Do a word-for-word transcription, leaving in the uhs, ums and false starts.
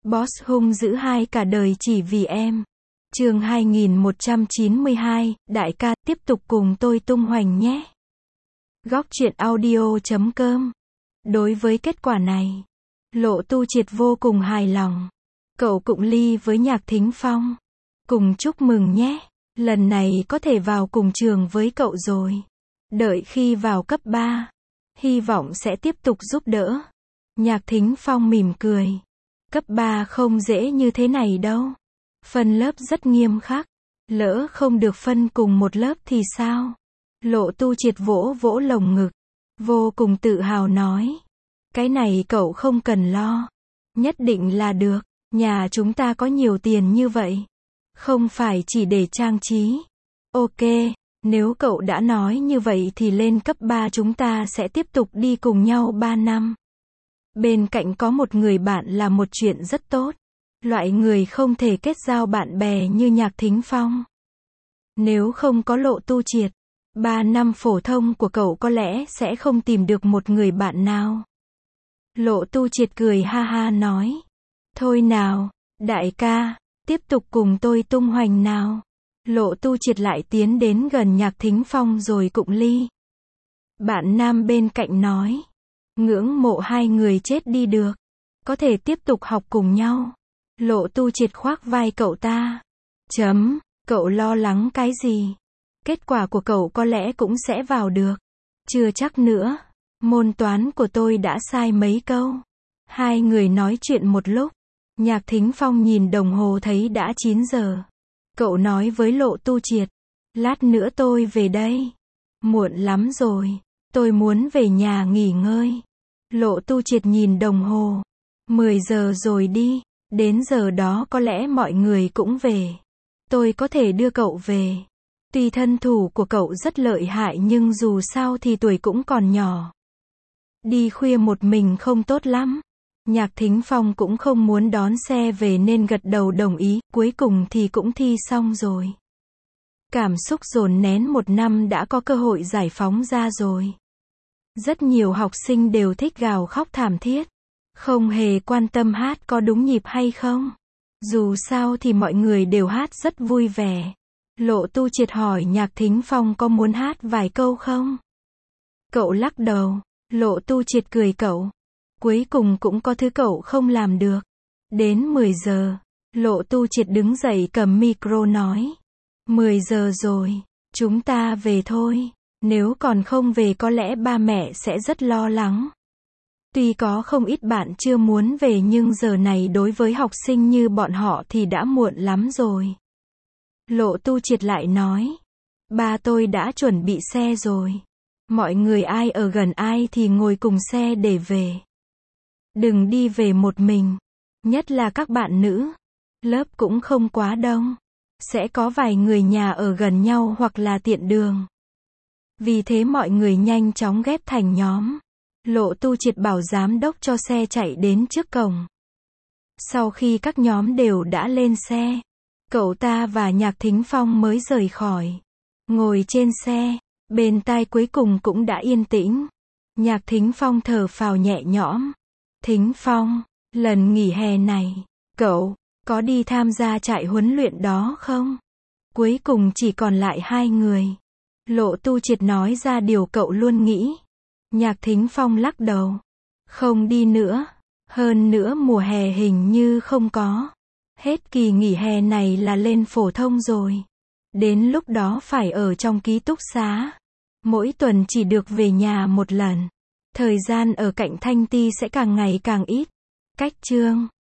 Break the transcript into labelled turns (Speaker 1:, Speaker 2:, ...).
Speaker 1: Boss hung dữ hai cả đời chỉ vì em. Chương hai nghìn một trăm chín mươi hai, đại ca, tiếp tục cùng tôi tung hoành nhé. Góc truyện audio chấm com. Đối với kết quả này, Lộ Tu Triệt vô cùng hài lòng. Cậu cụng ly với Nhạc Thính Phong. Cùng chúc mừng nhé. Lần này có thể vào cùng trường với cậu rồi. Đợi khi vào cấp ba, hy vọng sẽ tiếp tục giúp đỡ. Nhạc Thính Phong mỉm cười. Cấp ba không dễ như thế này đâu. Phân lớp rất nghiêm khắc. Lỡ không được phân cùng một lớp thì sao? Lộ Tu Triệt vỗ vỗ lồng ngực. Vô cùng tự hào nói. Cái này cậu không cần lo. Nhất định là được. Nhà chúng ta có nhiều tiền như vậy. Không phải chỉ để trang trí. Ok, nếu cậu đã nói như vậy thì lên cấp ba chúng ta sẽ tiếp tục đi cùng nhau ba năm. Bên cạnh có một người bạn là một chuyện rất tốt. Loại người không thể kết giao bạn bè như Nhạc Thính Phong. Nếu không có Lộ Tu Triệt, ba năm phổ thông của cậu có lẽ sẽ không tìm được một người bạn nào. Lộ Tu Triệt cười ha ha nói. Thôi nào, đại ca, tiếp tục cùng tôi tung hoành nào. Lộ Tu Triệt lại tiến đến gần Nhạc Thính Phong rồi cụng ly. Bạn nam bên cạnh nói. Ngưỡng mộ hai người chết đi được. Có thể tiếp tục học cùng nhau. Lộ Tu Triệt khoác vai cậu ta. Chấm, cậu lo lắng cái gì? Kết quả của cậu có lẽ cũng sẽ vào được. Chưa chắc nữa. Môn toán của tôi đã sai mấy câu. Hai người nói chuyện một lúc. Nhạc Thính Phong nhìn đồng hồ thấy đã chín giờ. Cậu nói với Lộ Tu Triệt. Lát nữa tôi về đây. Muộn lắm rồi. Tôi muốn về nhà nghỉ ngơi. Lộ Tu Triệt nhìn đồng hồ. mười giờ rồi đi. Đến giờ đó có lẽ mọi người cũng về. Tôi có thể đưa cậu về. Tuy thân thủ của cậu rất lợi hại nhưng dù sao thì tuổi cũng còn nhỏ. Đi khuya một mình không tốt lắm. Nhạc Thính Phong cũng không muốn đón xe về nên gật đầu đồng ý. Cuối cùng thì cũng thi xong rồi. Cảm xúc dồn nén một năm đã có cơ hội giải phóng ra rồi. Rất nhiều học sinh đều thích gào khóc thảm thiết. Không hề quan tâm hát có đúng nhịp hay không. Dù sao thì mọi người đều hát rất vui vẻ. Lộ Tu Triệt hỏi Nhạc Thính Phong có muốn hát vài câu không? Cậu lắc đầu. Lộ Tu Triệt cười cậu. Cuối cùng cũng có thứ cậu không làm được. Đến mười giờ, Lộ Tu Triệt đứng dậy cầm micro nói. mười giờ rồi, chúng ta về thôi. Nếu còn không về có lẽ ba mẹ sẽ rất lo lắng. Tuy có không ít bạn chưa muốn về nhưng giờ này đối với học sinh như bọn họ thì đã muộn lắm rồi. Lộ Tu Triệt lại nói. Ba tôi đã chuẩn bị xe rồi. Mọi người ai ở gần ai thì ngồi cùng xe để về. Đừng đi về một mình. Nhất là các bạn nữ. Lớp cũng không quá đông. Sẽ có vài người nhà ở gần nhau hoặc là tiện đường. Vì thế mọi người nhanh chóng ghép thành nhóm. Lộ Tu Triệt bảo giám đốc cho xe chạy đến trước cổng. Sau khi các nhóm đều đã lên xe, cậu ta và Nhạc Thính Phong mới rời khỏi. Ngồi trên xe, bên tai cuối cùng cũng đã yên tĩnh. Nhạc Thính Phong thở phào nhẹ nhõm. Thính Phong, lần nghỉ hè này, cậu có đi tham gia trại huấn luyện đó không? Cuối cùng chỉ còn lại hai người. Lộ Tu Triệt nói ra điều cậu luôn nghĩ. Nhạc Thính Phong lắc đầu. Không đi nữa. Hơn nữa mùa hè hình như không có. Hết kỳ nghỉ hè này là lên phổ thông rồi. Đến lúc đó phải ở trong ký túc xá. Mỗi tuần chỉ được về nhà một lần. Thời gian ở cạnh Thanh Ti sẽ càng ngày càng ít. Cách chương